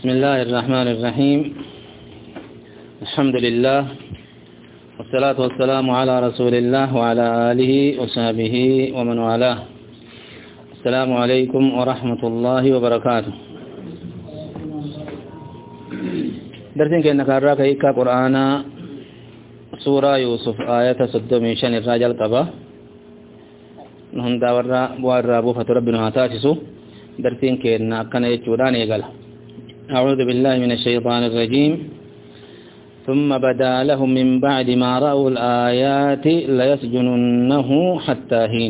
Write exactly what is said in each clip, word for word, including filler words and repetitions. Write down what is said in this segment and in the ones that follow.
بسم الله الرحمن الرحيم. الحمد لله والصلاة والسلام على رسول الله وعلى آله وصحبه ومن والاه. السلام عليكم ورحمة الله وبركاته. درسين كأنك أراك إيكا قرآن سورة يوسف آية صدومي شن الرجل قبا نهم داورا بوارا بوفة ربنا هاتاتسو. درسين كأنك كان يجودان يقال أعوذ بالله من الشيطان الرجيم. ثم بدا لهم من بعد ما رأوا الآيات ليسجننه حتى حين.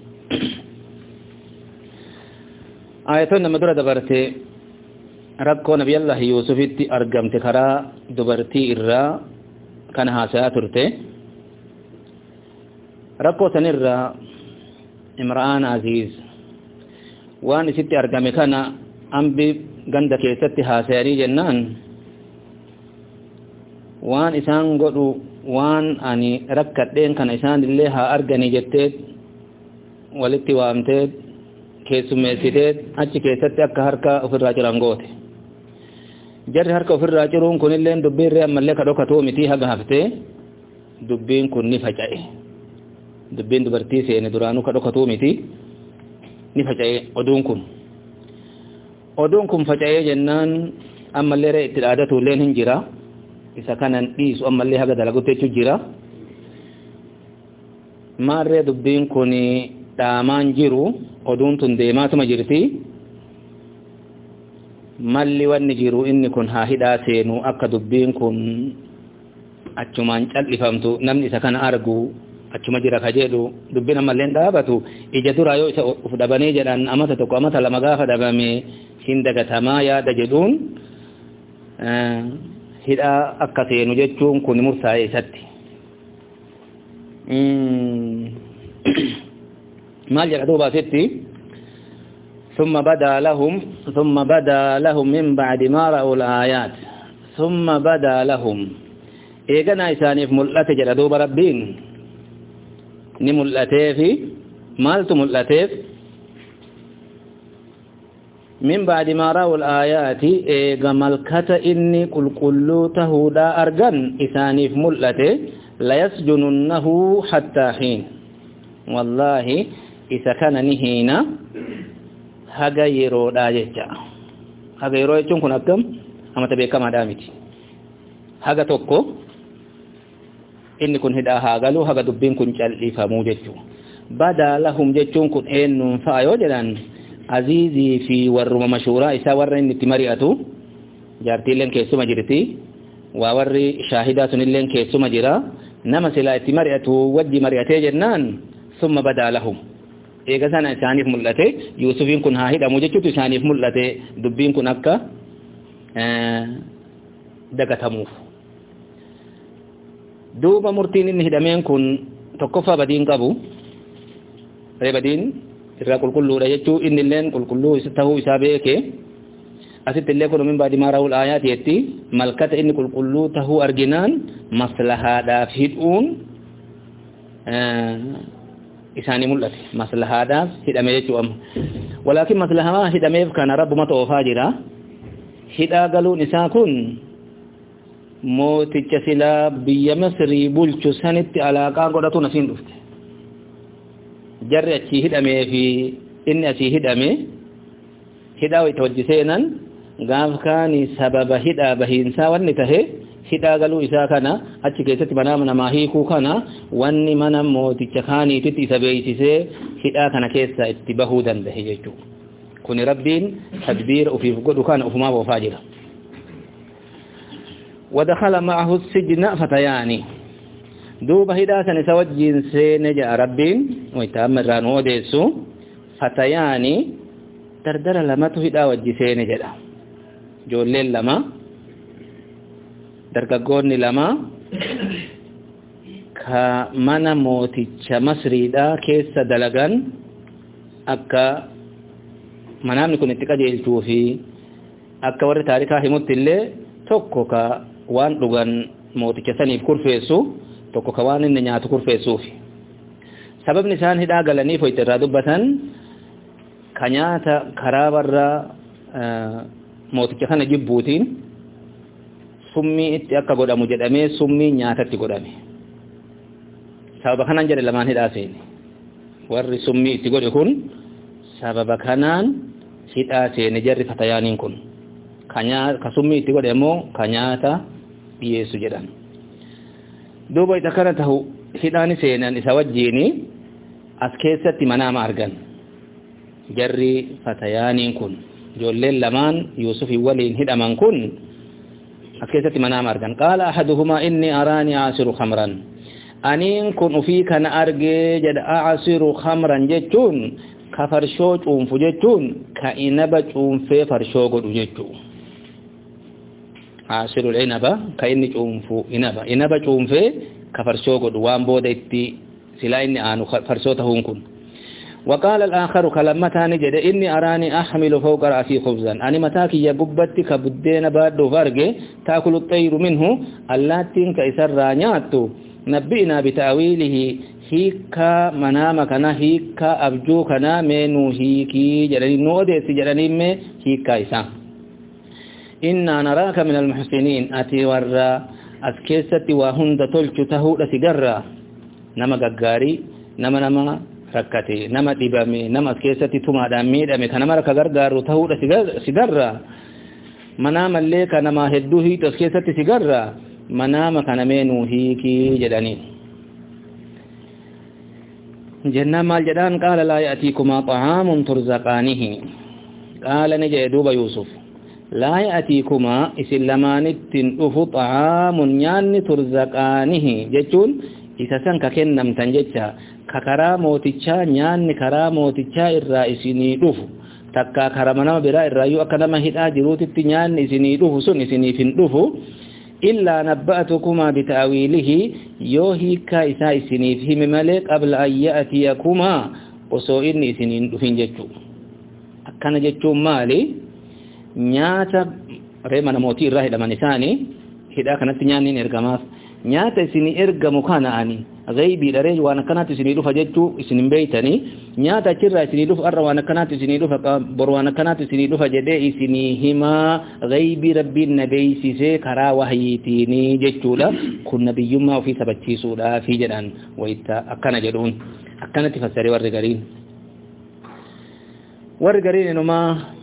آياتنا مدرة دبرتي ربكو نبي الله يوسف أرقمت خرا دبرتي إرى كان هاسا ترتي ربكو تنرى امرآن عزيز وان ستي أرقمي كان أنبي ganda keessatti haasayanii jennaan waan isaan godhu waan ani rakkadheen kana isaan illee haa arganii jettee walitti waamtee keessummeessitee achi keessatti akka harka ofirraa ciran goote. Jarri harka ofirraa ciruun kunillee dubbiin ree ammallee ka dhokatoo mitii haga haftee dubbiin kun ni faca'e. Dubbiin dubartii seene duraanuu ka dhokatoo mitii ni faca'e oduun kun. oduun kun faca'ee jennaan ammallee ree itti dhaadatu illee hin jira isa kanan dhiisu ammallee haga dalagutti jechuu jira maarree dubbiin kun dhaamaan jiru oduun tun deemaatuma jirti malli wanni jiru inni kun haa hidhaa seenu akka dubbiin kun achumaan callifamtu namni isa kana argu achuma jira ka jedhu dubbiin ammallee dhaabatu ija duraa yoo isa uf dhabanii jedhan amata tokko amata lama gaafa dhabame hin dagatamaa yaada jedhuun hidhaa akka seenu jechuun kun murtaa'e isatti maal jedha duuba asitti ثم بدا لهم ثم بدا لهم من بعد ما رأوا الآيات ثم بدا لهم إيغنا إسانيف ملأت جرى دوب ربين نملأتيف مالت ملأتيف من بعد ما رأوا الآيات إيغا ملكة إني قل قلو تهودا أرغن إسانيف ملأتي ليسجننه حتى حين والله إذا كان نهينا haga yeroo dha jecha haga yeroo jechuun kun akkam amata beekamaadhaa miti haga tokko inni kun hidhaa haa galu haga dubbiin kun cal'ifamuu jechuu badaa lahum jechuun kun eenyuun fa'a yoo jedhan aziizii fi warruma mashhuuraa isaa warra inni itti mari'atu jaartiilleen keessuma jirti waa warri shaahidaa sunilleen keessuma jira nama silaa itti mari'atu wajji mari'atee jennaan summa badaa lahum eega sana isaaniif mul'ate yuusufiin kun haa hidhamu jechuutu isaaniif mul'ate dubbiin kun akka dagatamuuf duuba murtiin inni hidhameen kun tokkoffaa badiin qabu ree badiin irraa qulqulluudha jechuu inni illeen qulqulluu tahuu isaa beeke asitti illee kun min baadi maa ra'ul aayaati jetti malkata inni qulqulluu tahuu arginaan maslahaadhaaf hidhuun isaanii mul'ate maslahaadhaaf hidhame jechuu amma walaakin maslahaa hidhameef kana rabbumatu oofaa jira hidhaa galuun isaa kun mooticha silaa biyya Misrii bulchu sanitti alaaqaa godhatuun asiin dhufte jarri achii hidhamee fi inni asii hidhame hidhaa itti wajji seenan gaaf kaani sababa hidhaa bahiinsaa wanni tahe hidhaa galuu isaa kana achi keessatti mana namaa hiikuu kana wanni mana mooticha kaaniititti isa beeksisee hidhaa kana keessa itti bahuu danda'e jechuudha. Kuni rabbiin tadbiira ofiif godhu kana ofumaaf oofaa jira. ودخل معه السجن فتيان دوب هدا سن سوجين سين جاء ربين ويتامران وديسو فتيان تردر لما تهدا وجي سين جدا جولين لما dargaggoonni lama ka mana mooticha Masriidhaa keessa dalagan akka manaamni kun itti qajeelchuu fi akka warri taarikaa himutti illee tokko ka waan dhugan mooticha saniif kurfeessu tokko ka waan inni nyaatu kurfeessuuf sababni isaan hidhaa galaniif hoyti irraa dubbatan ka nyaata karaa warra mooticha kana jibbuutiin summii itti akka godhamu jedhamee summii nyaatatti godhame sababa kanaan jedhe lamaan hidhaa seene warri summii itti godhe kun sababa kanaan hidhaa seene jarri fatayaaniin kun ka summii itti godhe immoo ka nyaata dhiyeessu jedhan duuba isa kana tahu hidhaani seenan isa wajjiini as keessatti manaama argan jarri fatayaaniin kun ijoolleen lamaan Yuusufii waliin hidhaman kun as keessatti manaama argan qaala ahaduhumaa inni araanii aasiru khamran aniin kun ufii kana argee jedha aasiru khamran jechuun ka farshoo cuunfu jechuun ka inaba cuunfee farshoo godhu jechuu aasiru inaba ka inni cuunfu inaba inaba cuunfee ka farshoo godhu waan booda itti silaa inni aanu farshoo tahuun kun وقال الآخر كلمتان جد إني أراني أحمل فوق رأسي خبزا أني متاكي يقبت كبدين بادو فرق تأكل الطير منه اللاتين كإسر رانياتو نبئنا بتأويله هيكا منامكنا هيكا أبجوكنا منو هيكي جلني نودي سجلني مي هيكا إسا إنا نراك من المحسنين أتي ورى أسكيستي وهند تلك تهود سجرى نما ققاري نما نما rakkate nama dibame nama keessatti tumaadhaan miidhame kana mara ka gargaaru ta'uudha sigarra manaama illee kana nama hedduu hiitas keessatti sigarra manaama kana meenuu hiikii jedhanii jennaan maal jedhaan qaala laa ya'tiikumaa xa'aamun turzaqaanihi qaala ni jedhe duuba Yuusuf laa ya'tiikumaa isin lamaanittiin dhufu xa'aamun nyaanni turzaqaanihi jechuun isa san ka kennamtan jecha ka karaa mootichaa nyaanni karaa mootichaa irraa isinii dhufu takka karama nama biraa irraa yoo akka nama hidhaa jiruutitti nyaanni isinii dhufu sun isiniif hin dhufu illaa nabba'atukumaa bita'awiilihi yoo hiikaa isaa isiniif hime malee qabla an ya'tiyakumaa osoo inni isiniin dhufin jechuu akkana jechuun maali nyaata reema namootii irraa hidhaman isaanii hidhaa kanatti nyaanni ergamaaf nyaata isinii ergamu kana ani غيبي دري وانا كانت isinii dhufa jechuu isin beeytani nyaata achirraa isinii dhufa arra waana kanaat isinii dhufa bor waana kanaat isinii dhufa jedhee isinii himaa غيبي rabbiin nabeeysisee karaa wahyiitiini jechuudha kun nabiyyummaa ofii sabachiisuudha fi jedhan wayta akkana jedhuun akkanatti fassare warri gariin warri gariin inuma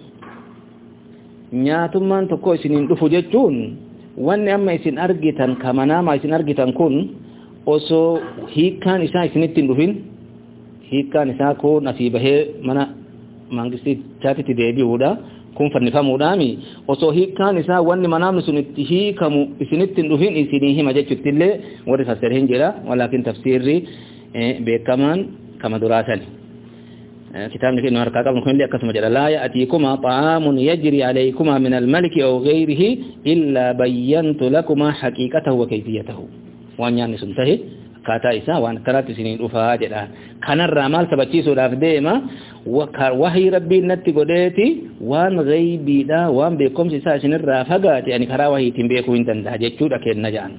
nyaatummaan tokko isiniin dhufu jechuun wanni amma isin argitan kamanaama isin argitan kun osoo hiikaan isaa isinitti hin dhufin hiikaan isaa kun asii bahee mana mangistichaatitti deebi'uudha kun fannifamuudhaami osoo hiikaan isaa wanni manaamni sun itti hiikamu isinitti hin dhufin isinii hima jechuutti illee warri fassare hin jira walaakin tafsiirri beekamaan kama duraasani kitaabni kennu harkaa qabnu kun illee akkasuma jedha laa ya'tiikumaa xa'aamun yajrii alaykumaa min almaliki aw ghayrihi illaa bayyantu lakumaa haqiiqatahu wa kayfiyatahu waan nyaanni sun tahe akkaataa isaa waan akkanaatti isinii dhufaa jedha kanarraa maal sabachiisuudhaaf deema wahii rabbiin natti godheeti waan ghaybiidha waan beekumsi isaa isinirraa fagaate ani karaa wahiitiin beekuu hin danda'a jechuudha kenna jedhan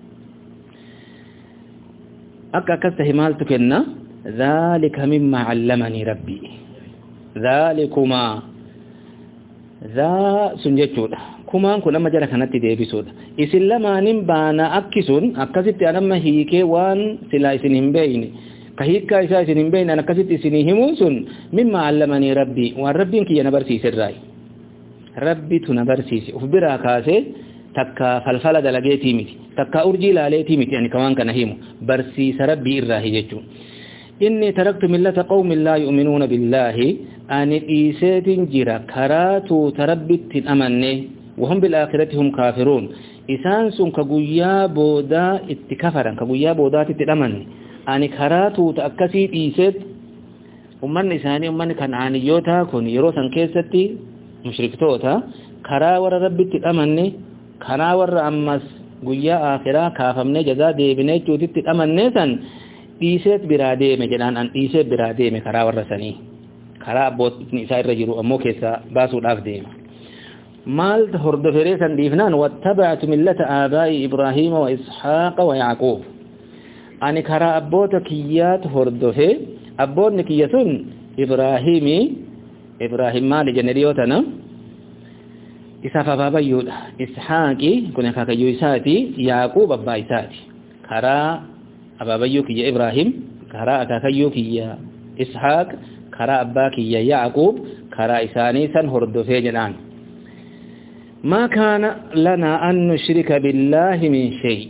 akka akkas tahe maaltu kenna ذلك مما علمني ربي ذلكما ذا سنجتودا كمان كنا ما جرى كانت ديبسودا إسلام أنم بانا أكسون أكسيت أنا ما هيك وان سلا إسنهم بيني كهيك كايسا إسنهم بين أنا كسيت إسنهم سن مما علمني ربي والربي كي ينبرسي سراي ربي تنبرسي أخبرها كاسه تكا فلفل دلقيتي متي تكا أرجي لاليتي متي يعني كمان كان هيمو برسي سربي إراه يجو إني تركت ملة قوم لا يؤمنون بالله أن إيسات جرى كراتو تربت أمني وهم بالآخرة هم كافرون إسان سن كقويا بودا اتكفرا كقويا بودا تتأمني أن كراتو تأكسي إيسات ومن إساني ومن كان عنيوتا كن يروسا كيستي مشركتوتا كرا ور ربت أمني كرا ور أمس قويا آخرة كافمني جزا ديبني جوتي تتأمني سن dhiiseet biraa deeme jedhaan an dhiiseet biraa deeme karaa warra sanii karaa abbootni isaa irra jiru ammoo keessa baasuudhaaf deema maal hordoferee san dhiifnaan wattaba'tu millata aabaa'i ibraahiima wa isxaaqa wa yaaquub ani karaa abboota kiyyaat hordofe abboonni kiyya sun ibraahimii ibraahim maali jenne dhiyootana إسحاق بابا يودا إسحاقي كنا كاكيو إساتي يعقوب أبا إساتي كرا أبا يوكي يا إبراهيم كرا كاكيوكي يا إسحاق كرا أباكي يا يعقوب كرا إساني سن هردو فيجنان ما كان لنا أن نشرك بالله من شيء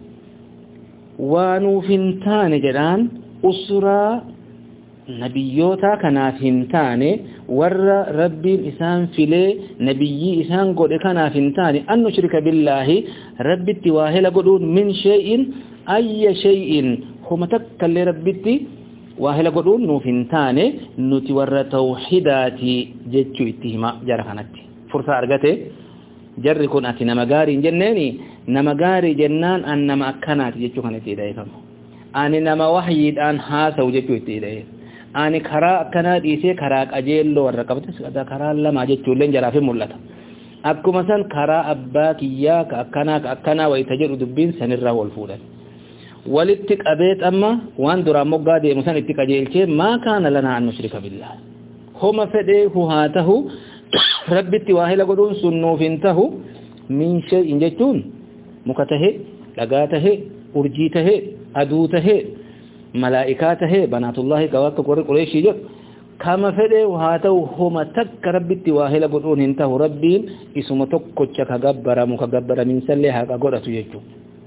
ونوفنتان جدان أسرى نبيوتا كنافنتان ور رب إسان فيلي نبي إسان قد كنافنتان أن نشرك بالله رب التواهل قدون من شيء أي شيء هم تكال ربتي واهل قدون نوفنتان نتور توحيداتي جتشو اتهما جرخانتي فرصة أرغتي جر كون أتي نمغاري جنيني نمغاري جنان أن نما أكنات جتشو خانتي إليه أني نما وحيد أن هاسو جتشو إليه أني كرا أكنات إيسي كراك أجيلو ورقبت سكتا كرا لما جتشو لين جرافي ملتا أكو مثلا كرا أباك إياك أكناك أكنا ويتجر دبين سنرى والفولا ولتك أبيت أما وان درا مقادي مثلا اتك أجيلتي ما كان لنا أن نشرك بالله هما فديه هاته ربي التواهي لقدون سنو فنته من شيء جتون مكته لقاته أرجيته أدوته ملائكاته بنات الله كواك قريشي جت كما فديه هاته هما تك ربي التواهي لقدون انته ربين اسم تكوشك قبر مكبر من سليها كقرأت جتون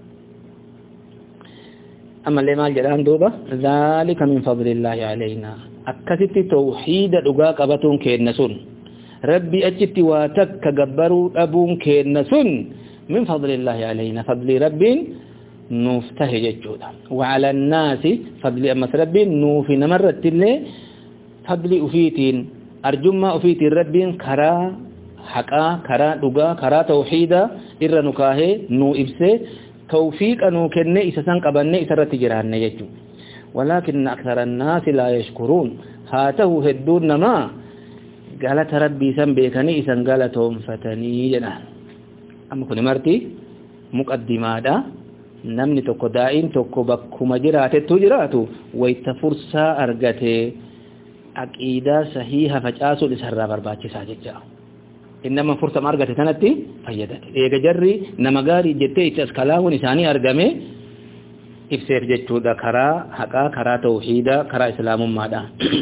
أما اللي مال جلان دوبة ذلك من فضل الله علينا أكثت توحيد الأقاق أبتون كينسون ربي أجت واتك قبروا أبون كينسون من فضل الله علينا فضل ربي نفتهج الجودة وعلى الناس فضل أمس ربي نوفي نمرت اللي فضل أفيتين أرجم أفيت ربي كرا حقا كرا دقا كرا توحيدا إرى نكاهي نو إبسي توفيق أنو كنة إسسان قبنة إسرت جران يجو ولكن أكثر الناس لا يشكرون هاته هدون نما قالت ربي سن بيكني إسان قالتهم فتني جنان أما كن مرتي مقدمة دا نمني توقو دائن توقو بكو مجرات تجراتو ويتفرسا أرغتي أكيدا صحيحة فجاسو لسرى برباتي ساججا إنما فرصة أرغتي تنتي فيدت إيجا جري نمغاري جتي تسكلاهو نساني أرغمي إفسير جتو دا كرا حقا كرا توحيدا كرا إسلام مادا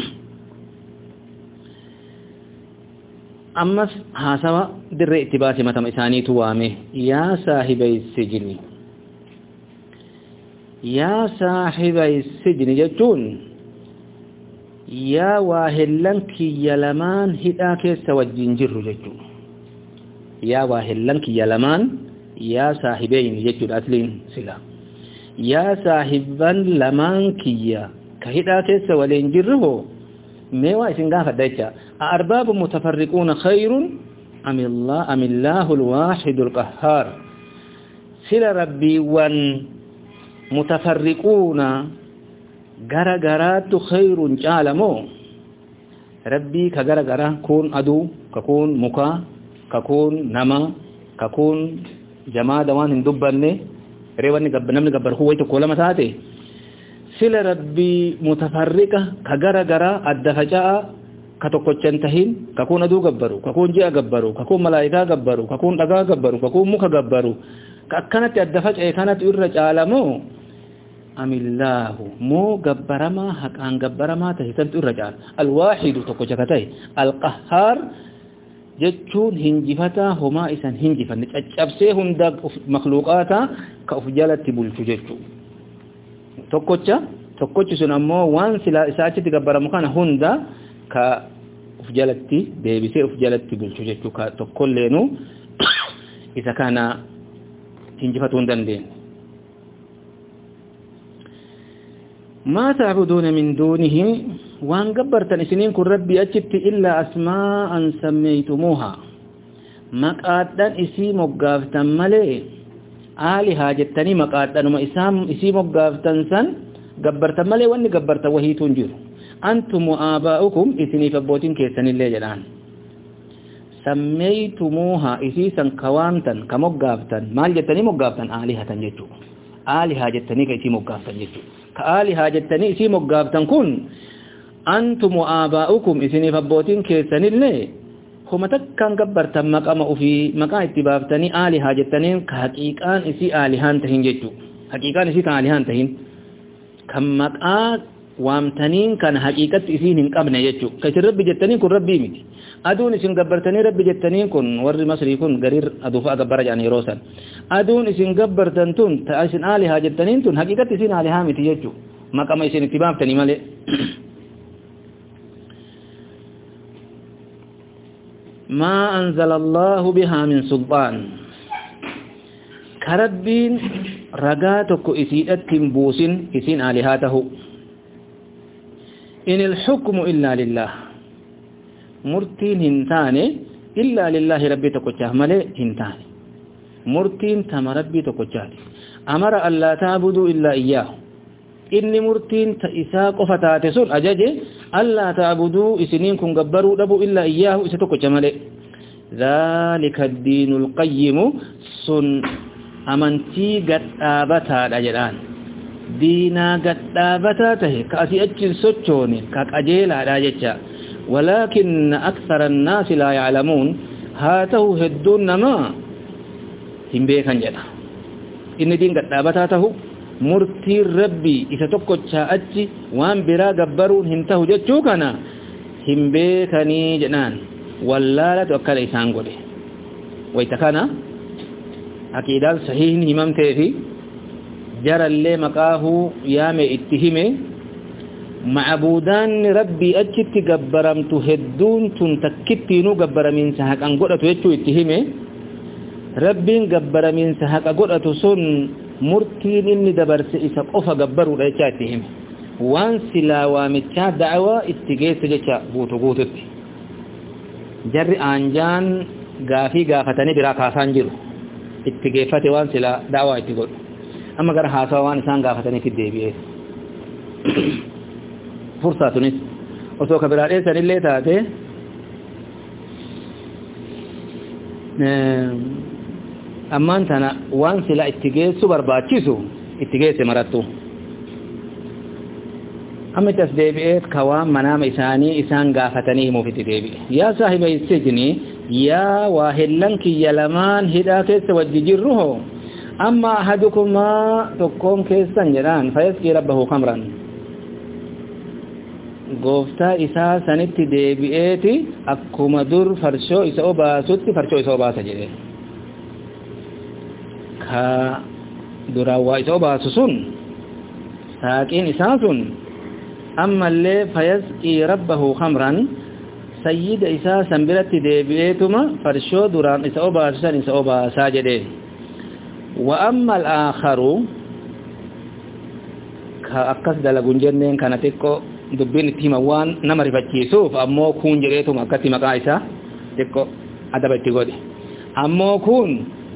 أمس حاسوا در اتباسي متم إساني توامي يا صاحبي السجن يا صاحبي السجن جتون يا واهلن كي يلمان هدا كيس وجنجر جتون يا واهلن كي يلمان يا صاحبين جتون أسلين سلا يا صاحبان لمان كي كهدا كيس ولنجره ميوا إسنغا فدايتا أرباب متفرقون خير أم الله أم الله الواحد القهار سلا ربي وان متفرقون غرغرات خير جالمو ربي كغرغرا كون أدو ككون مكا ككون نما ككون جماعة دوان هندوباني ريواني نمني قبر هو يتكولا مساتي سلا ربي متفرقة كغرغرا الدفجاء كتوكوچن تهين ككون أدو قبرو ككون جاء قبرو ككون ملائكة قبرو ككون دقا قبرو ككون مكا قبرو كأكنت الدفجاء كانت يرج عالمو أم الله مو قبرما حق عن قبرما تهتنت الرجال الواحد توكوچكتاي القهار جتون هنجفتا هما إسان هنجفا نتأجبسي هندا مخلوقاتا كأفجالة بلتو جتو توكوچا توكوچ سنمو وان سلا إساچة قبرما كان هندا كأفجالة بيبسي أفجالة بلتو جتو كتوكول لينو إذا كان هنجفتا هندان دين ما تعبدون من دونه وان قبرتن سنين كن ربي أجبت إلا أسماء سميتموها مقادن اسي مقافتن ملئ آلي حاجتني مقادن وما اسي مقافتن سن قبرتن ملئ واني قبرت وهي تنجر أنتم وآباؤكم اسني فبوتين كيسن اللي جلان سميتموها اسي سن كوانتن كمقافتن مال جتني مقافتن آلي حتن جتو آلي حاجتني كيسي مقافتن جتو كآلي حاجتني اسي مقافتن كن أنتم وآباؤكم اسني فبوتين كيسن اللي هما تكن قبرت مقام في مقام اتبافتني آلهة جتنين كحقيقان إسي آلهان تهين جتو حقيقان إسي آلهان تهين كم مقام وامتنين كان حقيقة إسين قبنا جتو كيش رب جتنين كن ربي متي أدون إسين قبرتني رب جتنين كن ور مصري كن غرير أدوفا قبر جاني روسا أدون إسين قبرتن تون تأسين آلهة جتنين تون حقيقة إسين آلهة متي جتو مقام إسين اتبافتني مالي ما أنزل الله بها من سلطان كربين رقاتك إسيئت تنبوسين إسين آلهاته إن الحكم إلا لله مرتين هنتاني إلا لله ربي تقوشه ملي هنتاني مرتين تم ربي تقوشه أمر ألا تعبدوا إلا إياه إني مرتين تإساق فتاتسون أجاجي ألا تعبدوا إسنين كن قبروا لبوا إلا إياه إستوكو جمالي ذلك الدين القيم سن أمنتي قد آبتا الأجلان دينا قد آبتا تهي كأسي أجل سوچوني كاك أجيل على جيشا ولكن أكثر الناس لا يعلمون هاته هدون نما هم بيكن جدا إن دين قد آبتا تهو murtii rabbi isa tokkochaa achi waan biraa gabbaruun hin tahu jechuu kana hin beekanii jedhaan wallaalatu akkana isaan godhe wayta kana aqiidaan sahihin himamtee fi jarallee maqaahuu yaame itti hime macbuudaan rabbii achitti gabbaramtu hedduun tun takkittiinuu gabbaramiinsa haqan godhatu jechuu itti hime rabbiin gabbaramiinsa haqa godhatu sun murtiin inni dabarse isa qofa gabbaruudha jechaa itti hime waan silaa waamichaa da'awaa itti geesse jecha guutu guututti jarri aanjaan gaafii gaafatanii biraa kaasaan jiru itti geeffate waan silaa da'awaa itti godhu amma gara haasawa waan isaan gaafataniitti deebi'ee fursaa tunis osoo ka biraa dheessanillee taate ammaan tana waan sila itti geessu barbaachisu itti geesse marattu amma itti as deebi'eet ka waan manaama isaanii isaan gaafatanii himuuf itti deebi'e yaa saahiba sijni yaa waa hellan kiyya lamaan hidhaa keessa wajji jirru hoo amma ahadukumaa tokkoon keessan jedhaan fayaskii rabbahu kamran gooftaa isaa sanitti deebi'eeti akkuma dur farshoo isa obaasutti farshoo isa obaasa jedhe ka durawaa isa obaasu sun saaqiin isaa sun ammallee fayaskii rabbahu kamran sayyida isaa san biratti deebi'eetuma farshoo duraan isa obaasu san isa obaasaa jedhe wa amma al-aakharu ka akkas dalagun jenneen kana xiqqoo dubbiin itti hima waan nama rifachiisuuf ammoo kun jedheetuma akkatti maqaa isaa xiqqoo adaba itti godhe ammoo kun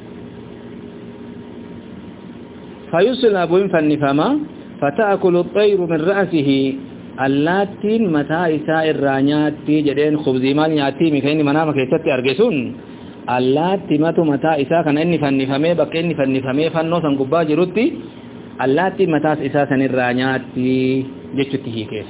فيسلب فنفما فتأكل الطير من رأسه اللاتين متى إساء الرانيات جدين خبزي مال ياتي مكين منامك يتتي أرقسون اللاتي متى متى إساء كان إني فنفمي بك إني فنفمي فنو سنقبا جرتي اللاتي متى إساء سن الرانيات جتته كيف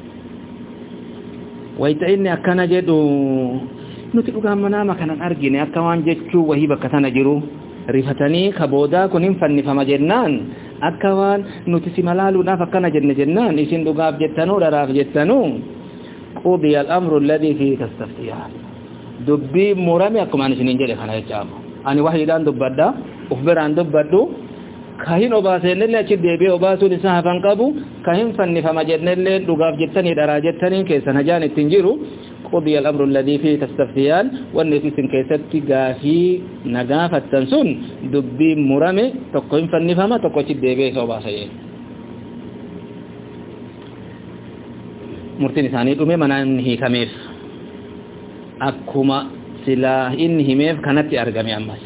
ويتا إني أكنا جدو نتلقى منامك كان أرقيني أكوان جتشو وهي بكتنا جرو rifatanii kaboodaa kun hin fannifama jennaan akka waan nuti si malaaluudhaaf akkana jenne jennaan isin dhugaaf jettanuu dharaaf jettanuu qudiya al-amru alladhi fihi tastaftiyaan dubbii murame akkuma isiniin jedhe kana jechaamu ani wahiidhaan dubbadda uf biraan dubbaddu ka hin obaasennillee achi deebi'ee obaasuun isaa hafan qabu ka hin fannifama jennellee dhugaaf jettanii dharaa jettanii keessan hajaan ittiin jiru قضي الأمر الذي فيه تستفتيان والنفس كيست غافي نغافة تنسون دبي مرمي تقوم فنفهما تقوم الدبي صوبا سيئ مرتين ثاني أمي منانه كميف أكما سلاح إنه ميف كانت أرقمي أمس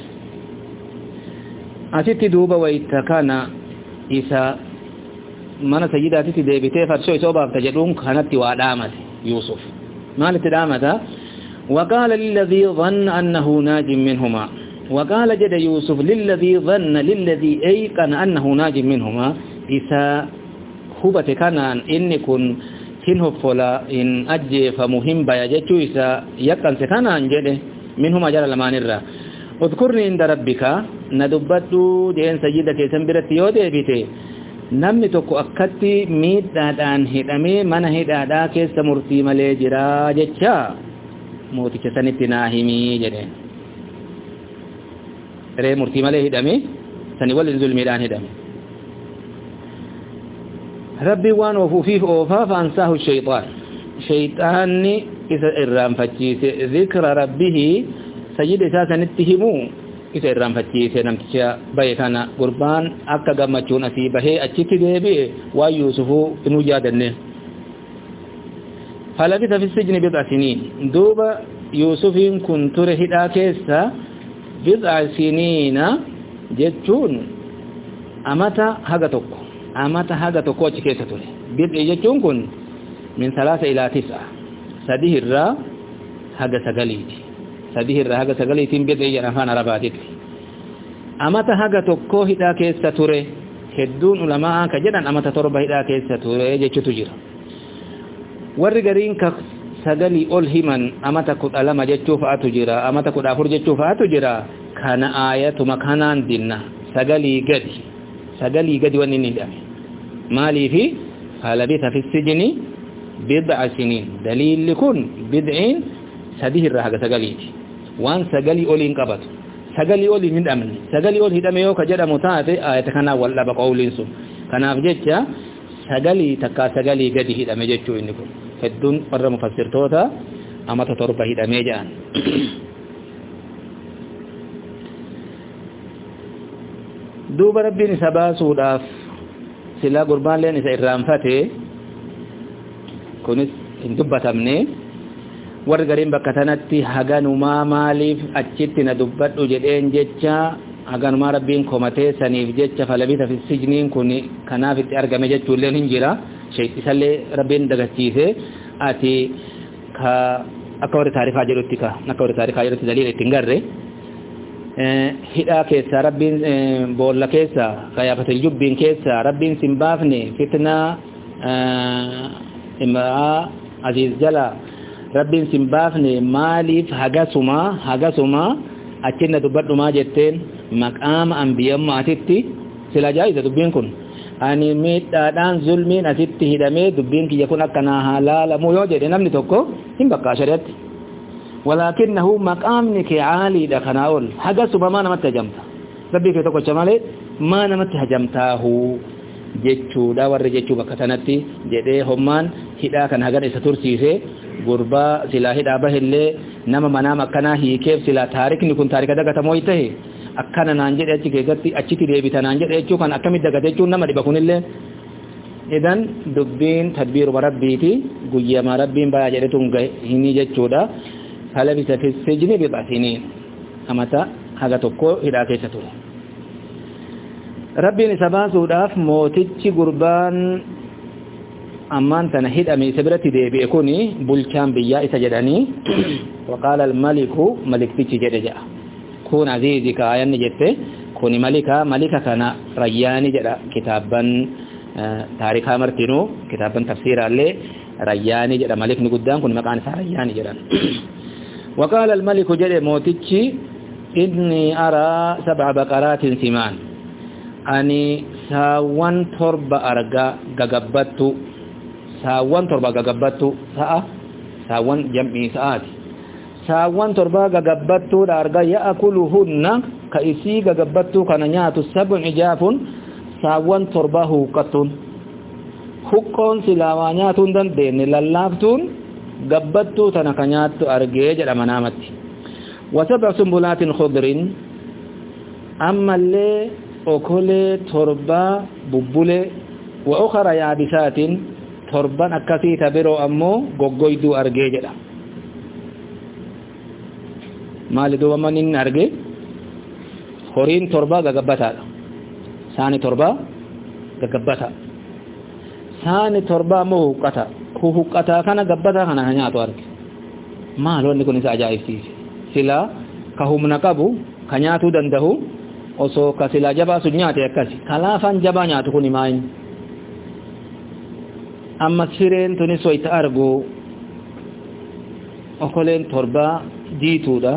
أسيت دوبا ويتكانا إسا من سيداتي تدبي فرشو صوبا تجدون كانت وادامت يوسف ما لتدامتا وقال للذي ظن أنه ناج منهما وقال جد يوسف للذي ظن للذي أيقن أنه ناج منهما إذا خبت كان إن كن هنه فلا إن أجي فمهم بيجتو إسا يكن سكانا انجده منهم أجر لمان الرا اذكرني عند ربك ندبتو جين سجدك سنبرت يودي بيته namni tokko akkatti miidhaadhaan hidhamee mana hidhaadhaa keessa murtii malee jira jecha mooticha sanitti naa himii jedheen ree murtii malee hidhamee sani waliin zulmiidhaan hidhame rabbi waan ofuufiif oofaa faansaahu shayxaan shayxaanni isa irraanfachiise zikra rabbihi sajida isaa sanitti himuu isa irraanfachiise namticha baye kana gurbaan akka gammachuun asii bahee achitti deebi'e waa yuusufuu inuu yaadanne falabisa fi sijni bid'a siniin duuba yuusufiin kun ture hidhaa keessa bid'a siniina jechuun amata haga tokko amata haga tokko achi keessa ture bid'i jechuun kun min salaasa ilaa tis'a sadihirraa haga sagaliiti sadihirraa haga sagaliitiin bid'i jedhan afaan arabaatitti amata haga tokko hidhaa keessa ture hedduun ulamaa ka jedhan amata torba hidhaa keessa ture jechuutu jira warri gariin ka sagalii ol himan amata kudha lama jechuu fa'atu jira amata kudha afur jechuu fa'atu jira kana aayatuma kanaan dinna sagalii gadi sagalii gadi wanni inni hidhame maaliifi falabitha fi sijni bid'a siniin daliilli kun bid'iin sadihirraa haga sagaliiti waan sagalii oliin qabatu sagalii oliin hidhamne sagalii ol hidhame yoo ka jedhamu taate ayata kana wal dhaba qawliin sun kanaaf jecha sagalii takka sagalii gadi hidhame jechuu inni kun hedduun warra mufassirtoota amata torba hidhamee jedhan duuba rabbiin isa baasuudhaaf silaa gurbaalleen isa irraanfate kunis hin dubbatamne warri gariin bakka tanatti haganumaa maaliif achitti na dubbadhu jedheen jecha haganumaa rabbiin komatee saniif jecha falabisa fi sijniin kun kanaaf itti argame jechuulleen hin jira shayxisallee rabbiin dagachiise ati ka akka warri taarikaa jedhutti ka akka warri taarikaa jedhutti daliila ittiin garre hidhaa keessa rabbiin boolla keessa qayaafatil jubbiin keessa rabbiin sin baafne fitnaa imraa aziz jala rabbiin sin baafne maaliif hagasuma hagasuma achinna dubbadhumaa jetteen maqaama anbiyammaatitti sila jaa'iza dubbiin kun ani miidhaadhaan zulmiin asitti hidhamee dubbiin kiyya kun akkanaa haalaalamu yoo jedhe namni tokko hin bakkaa shari'atti walaakinnahu maqaamni kee caaliidha kanaa ol hagasuma maa namatti hajamta rabbii kee tokkocha malee maa namatti hajamtaahu jechuudha warri jechuu bakka tanatti jedhee hommaan hidhaa kan hagan isa tursiise gurbaa silaa hidhaa bahillee nama manaam akkanaa hiikeef silaa taarikni kun taarika dagatamoo ta'e akkana naan jedhe achi keessatti achitti deebita naan jedhe jechuu kan akkamitti dagate jechuun nama dhiba kunillee idan dubbiin tadbiiruma rabbiiti guyyama rabbiin bayaa jedhetuun hinii jechuudha falabisa fi sijni bid'a siniin amata haga tokko hidhaa keessa ture rabbiin isa baasuudhaaf mootichi gurbaan ammaan tana hidhame isa biratti deebi'e kuni bulchaan biyyaa isa jedhanii waqaala almaliku maliktichi jedhe jedha kun aziizika ayanni jette kuni malika malika kana rayyaani jedha kitaabban taarikaa martinuu kitaabban tafsiiraallee rayyaani jedha malikni guddaan kun maqaan isaa rayyaani jedhan waqaala almaliku jedhe mootichi inni araa sab'a baqaraatin simaan ani saawwan torba arga gagabbattu saawwan torba gagabbattu sa'a saawwan jam'ii sa'aati saawwan torba gagabbattu da arga ya'kuluhunna ka isii gagabbattu kana nyaatu sab'un ijaafun saawwan torba huqqatun huqqoon silaa nyaatuun dandeenne lallaaftuun gabbattu tana ka nyaattu argee jedha manaamatti wa sab'a sumbulaatin khudrin ammallee okolee torba bubbule wa ukhra yaabisaatin torban akkasii tabiroo ammoo goggoyduu argee jedha maali duuba manni inni arge horiin torba gagabbataadha saani torba gagabbata saani torba ammoo huqqata ku huqqataa kana gabbataa kana nyaatu arge maal wanni kun isa ajaa'ibsiise silaa ka humna qabu ka nyaatuu danda'u osoo ka silaa jabaa sun nyaate akkasi kalaafan jabaa nyaatu kun maayin amma sireen tunis wayta argu okoleen torba jiituudha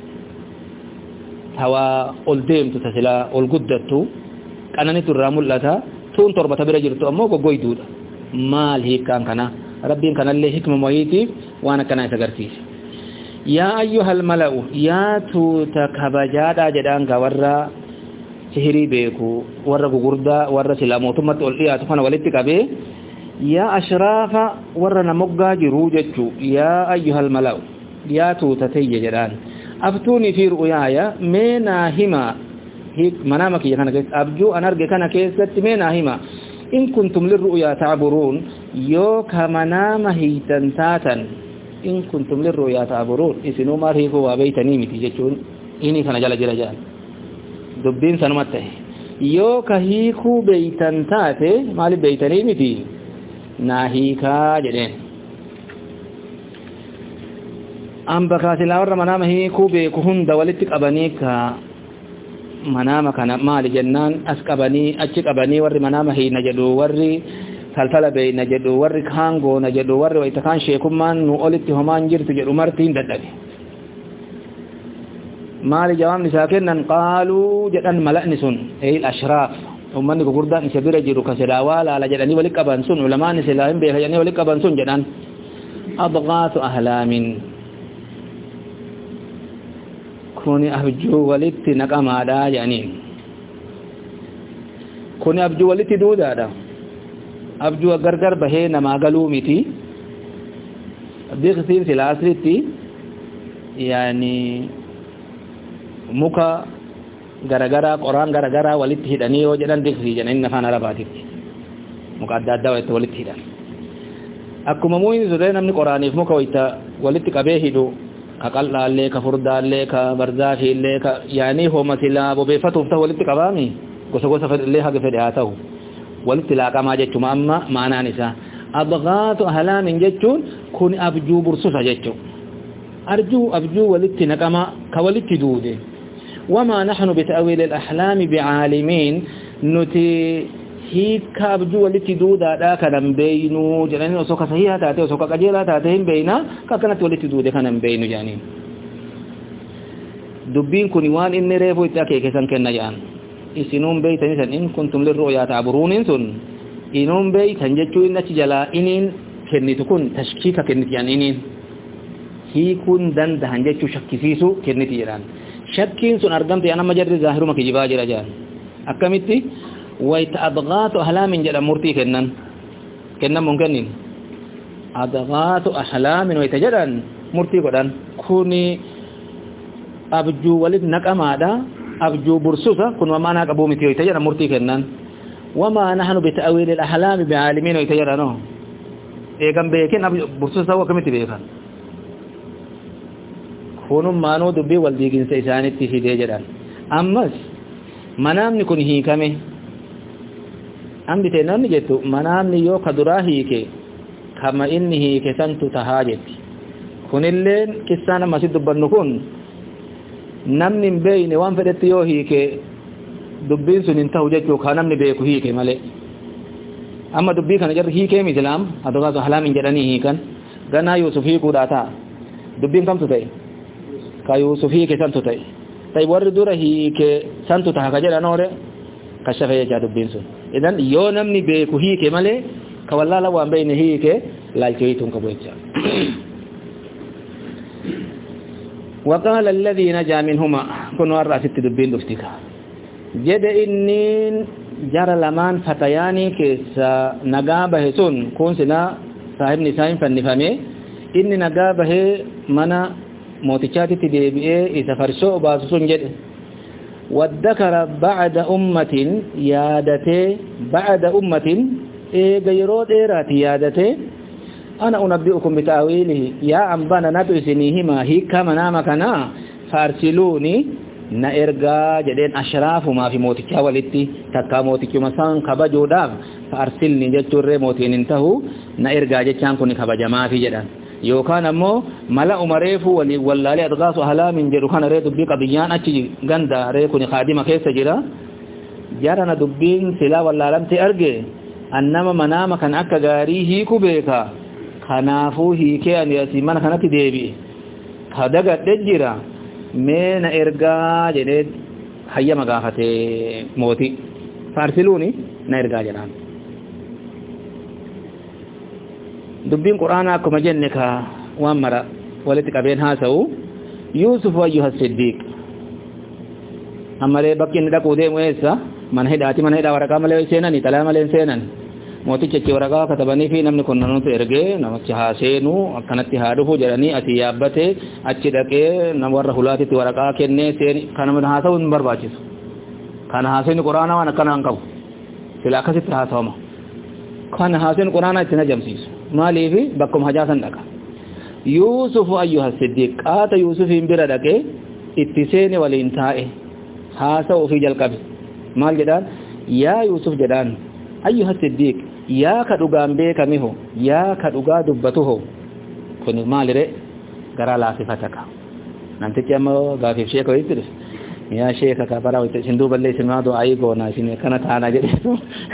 tawa ol deemtu tasila ol guddattu qananitu irraa mul'ata tuun torba ta bira jirtu ammoo goggoyduudha maal hiikaan kana rabbiin kanallee hikma moyitiif waan akkana isa agarsiisa yaa ayyuhal mala'u yaa tuuta kabajaadha jedhaan ka warra sihirii beeku warra gugurdaa warra silaa mootummatti ol dhiyaatu kana walitti qabee yaa ashraafa warra namoggaa jiruu jechuu yaa ayyuhal mala'u yaa tuuta tayya jedhaan abtuuni fi ru'yaaya meenaa hima manaama kiyya kana keessa abjuu an arge kana keessatti meenaa hima in kuntum lirru'yaa ta'buruun yoo ka manaama hiitan taatan in kuntum lirru'yaa ta'buruun isinuu maal hiikuu waa beeytanii miti jechuun inni kana jala jira jaan dubbiin sanumatti ta'e yoo ka hiikuu beeytan taate maaliif beeytanii miti naa hiikaa jedheen amba kaasilaa warra manaama hiikuu beeku hunda walitti qabanii ka manaama kana maali jennaan as qabanii achi qabanii warri manaama hiina jedhu warri taltala beeyna jedhu warri kaangoona jedhu warri wayta kaan sheekummaan nu olitti homaan jirtu jedhu martiin dadhabe maali jawaabni isaa kennan qaaluu jedhan mala'ni sun eyil ashraaf ummanni gurguddaan isa bira jiru ka silaawaa laala jedhanii walitti qaban sun ulamaan silaa hin beeka jedhanii walitti qaban sun jedhan adgaasu ahlaamin kuni abjuu walitti naqamaadha jedhaniin kuni abjuu walitti duudaadha abjuu gargar bahee namaa galuu miti biqsiin silaa asritti yaani muka garagaraa qoraan garagaraa walitti hidhanii yoo jedhan biqsii jedhanii afaan arabaatitti muka adda addaa walitti hidhan akkuma muuyini sudee namni qoraaniif muka wayta walitti qabee hidhu ka qal'aallee ka furdaallee ka barzaafiillee ka yaanii hooma silaa bobeeffatuuf ta'u walitti qabaami gosa gosa fedhillee haga fedhe haa ta'u walitti laaqamaa jechuma amma maanaan isaa adgaasu ahlaamin jechuun kun abjuu bursusa jechuu arjuu abjuu walitti naqama ka walitti duude wamaa naxnu bita'wiili alahlaami bicaalimin nuti hiika abjuu walitti duudaadha kanan beeynu jedhanii osoo ka sahihaa taate osoo ka qajeelaa taate hin beeyna ka akkanatti walitti duude kanan beeynu jedhanii dubbiin kun waan inni reefu itti akeekesan kenna jedhan isinuun beeytanii san in kuntum lirru'yaa ta'buruuniin sun inuun beeytan jechuu inni achi jalaa iniin kennitu kun tashkiika kenniti jedhan iniin hiikuun dandahan jechuu shakkisiisu kenniti jedhan shakkiin sun argamte an amma jarri zaahiruma kijibaa jira jedhan akkamitti wayta adgaasu ahlaamin jedhan murtii kennan kennan mun kennin adgaasu ahlaamin wayta jedhan murtii godhan kuni abjuu walit naqamaadha abjuu bursusa kun maanaa qabuu miti wayta jedhan murtii kennan wamaa nahnu bita'wiili alahlaami bi'aalimiin wayta jedhano eegan beekin bursusa ta'uu akkamitti beekan kunum maanuu dubbii wal diiginsa isaanitti fidee jedhan ammas manaamni kun hiikame ambite namni jettu manaamni yoo ka duraa hiike kama inni hiike santu tahaa jetti kunilleen kissaan ammasit dubbannu kun namni hin beeyne waan fedhetti yoo hiike dubbiin sun hin tahu jechuu ka namni beeku hiike malee amma dubbii kana jarri hiikee mislaam adgaasu ahlaamin jedhanii hiikan ganaa yuusuf hiikuudhaa ta'a dubbiin kamtu ta'e ka yuusuf hiike santu ta'e ta'e warri dura hiike santu taha ka jedhan oore kashafe jechaa dubbiin sun idan yoo namni beeku hiike malee ka wallaala waan beeyne hiike laalcheeytuun qabu jecha وقال الذي نجا منهما كنوا الرأسيت دبين دفتك جد إنين جرى لمان فتياني كيس نقابه سن كون سنا صاحب نسائم فالنفامي إني نقابه منا موتشاتي تدبئي إذا فرشو باسسون جد والذكر بعد أمة يادته بعد أمة إيه غيرود إيرات يادته أنا أنبئكم بتأويله يا أنبانا نتوسنيهما هيك منامكنا فارسلوني نأرغا جدين أشراف ما في موتكا والتي تكا موتكا مسان كبجو داف فارسلني جتور موتين انتهو نأرغا جتشان كوني كبجا ما في جدان يوكان أمو ملأ مريفو واللالي أدغاس أهلا من جروخان ريتو بيقى بيان أتي غندا ريكوني خادمة كيسا جرا جارنا دبين سلا واللالم تأرغي annama manama kan akka gaarii hiiku beeka kanaafuu hiikee ani asii mana kanatti deebi'e ka dagadhe jira meena ergaa jedhee hayyama gaafatee mootii faarsiluuni na ergaa jedhaan dubbiin quraanaa akkuma jenne ka waan mara walitti qabeen haasa'u Yusuf ayyuha siddiq ammalee bakki inni dhaquu deemu eessa mana hidhaati mana hidhaa waraqaa malee seenanii xalaa malee seenan mooticha achi waraqaa katabanii fi namni kun nanuutu ergee namichi haa seenu akkanatti haa dhufu jedhanii asii yaabbatee achi dhaqee nama warra hulaatitti waraqaa kennee seeni kana haasa'uu hin barbaachisu kana haasa'ni quraanaa waan akkanaa hin qabu sila akkasitti haasa'ama kana haasa'ni quraanaa itti najamsiisu maaliif bakkuma hajaasan dhaqa Yusuf ayyuha siddiq qaata Yusufiin bira dhaqee itti seene waliin taa'e haasa'uu fi jalqabe maal jedhaan yaa Yusuf jedhaan ayyuha siddiq yaa ka dhugaan beekame ho yaa ka dhugaa dubbatu ho kun maalire garaa laasifataka namtichi amma gaafiif sheeka walitti dhufe yaa sheeka ka bara walitti isin duuballee isin maa du'aa goona isin kana taana jedheetu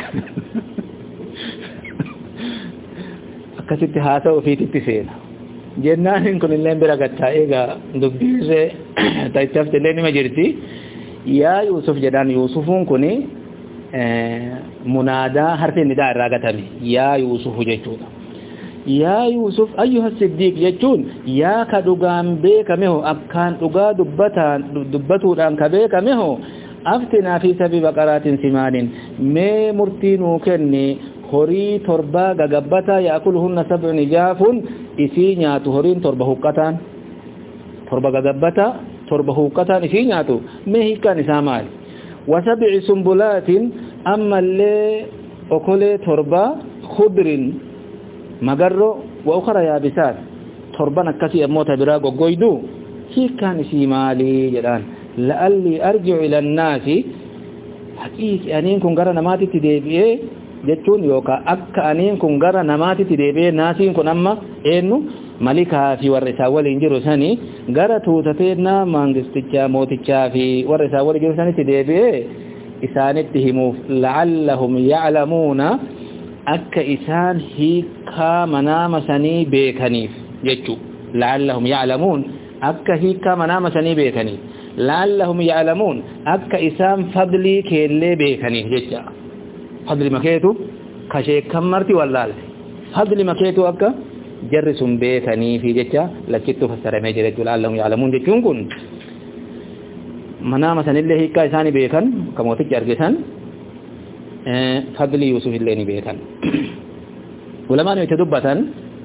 akkasitti haasa'uu fiititti seena jennaan kun illee bira gattaa eegaa dubbiirree ta'ichaafte illee nima jirti yaa Yusuf jedhaan Yusufuun kuni munaadaa harfi nidaa irraa gatame yaa Yusuf jechuudha yaa Yusuf ayyuha siddiq jechuun yaa ka dhugaan beekame ho akkaan dhugaa dubbataan dubbatuudhaan ka beekame ho aftinaa fi sabii baqaraatin simaanin mee murtii nuu kenni horii torbaa gagabbataa yaakuluhunna sab'un ijaafun isii nyaatu horiin torba huqqataan torba gagabbataa torba huqqataan isii nyaatu mee hiikkaan isaa maali wasab'i sumbulaatin ammallee okolee torba khudrin magarro wa ukhra yaabisaat torban akkasii ammoo tabiraa goggoydu hiikkaan isii maali jedhaan la'alli arji'u ila annaasi haqiiqi aniin kun gara namaatitti deebi'ee jechuun yookaan akka aniin kun gara namaatitti deebi'ee naasiin kun amma eenyu malikaa fi warra isaa waliin jiru sanii gara tuutateennaa mangistichaa mootichaa fi warra isaa waliin jiru sanitti deebi'ee isaanitti himuuf la'allahum ya'lamuuna akka isaan hiikaa manaama sanii beekaniif jechuu la'allahum ya'lamuun akka hiikaa manaama sanii beekaniif la'allahum ya'lamuun akka isaan fadlii keellee beekaniif jecha fadli makeetu kasheekkan marti wallaalte fadli makeetu akka jarri sun beekanii fi jecha lachittu fassaramee jira jechuudha la'allahum ya'lamuun jechuun kun manaama sanillee hiikaa isaanii beekan ka mootichi argisan fadli Yusuf illee ni beekan ulamaan itti dubbatan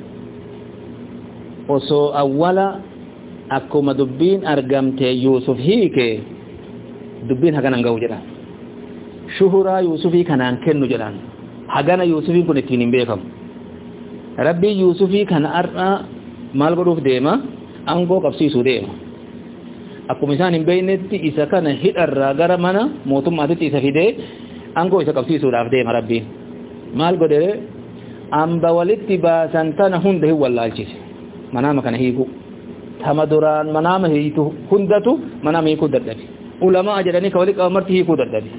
osoo awwala akkuma dubbiin argamte Yusuf hiike dubbiin haganan ga'u jedhan shuhuraa Yusufii kanaan kennu jedhan hagana Yusufiin kun ittiin hin beekamu rabbii Yusufii kana ar'a maal godhuuf deema aangoo qabsiisuu deema akkuma isaan hin beeynetti isa kana hidharraa gara mana mootummaatitti isa fidee aangoo isa qabsiisuudhaaf deema rabbiin maal godhe amba walitti baasan tana hunda hin wallaalchise manaama kana hiiku tama duraan manaama hiitu hundatu manaama hiikuu dadhabe ulamaa jedhanii ka walitti qabamarti hiikuu dadhabe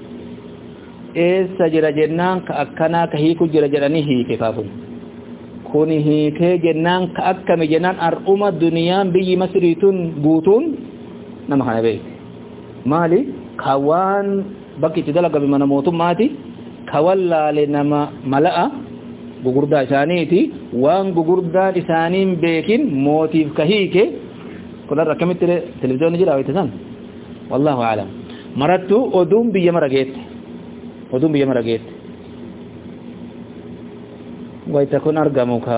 eessa jira jennaan ka akkanaa ka hiikuu jira jedhanii hiike kaafun kuni hiikee jennaan ka akkami jennaan ar'uma duniyaan biyyi masriituun guutuun nama kana beekte maali ka waan bakki itti dalagame mana mootummaati ka wallaale nama mala'a gugurdaa isaaniiti waan gugurdaan isaaniin beekin mootiif ka hiike kunarra akkamitti televiziyoonni jira wayta san wallahu aalam marattu oduun biyya mara geette oduun biyya mara geette wayta kun argamu ka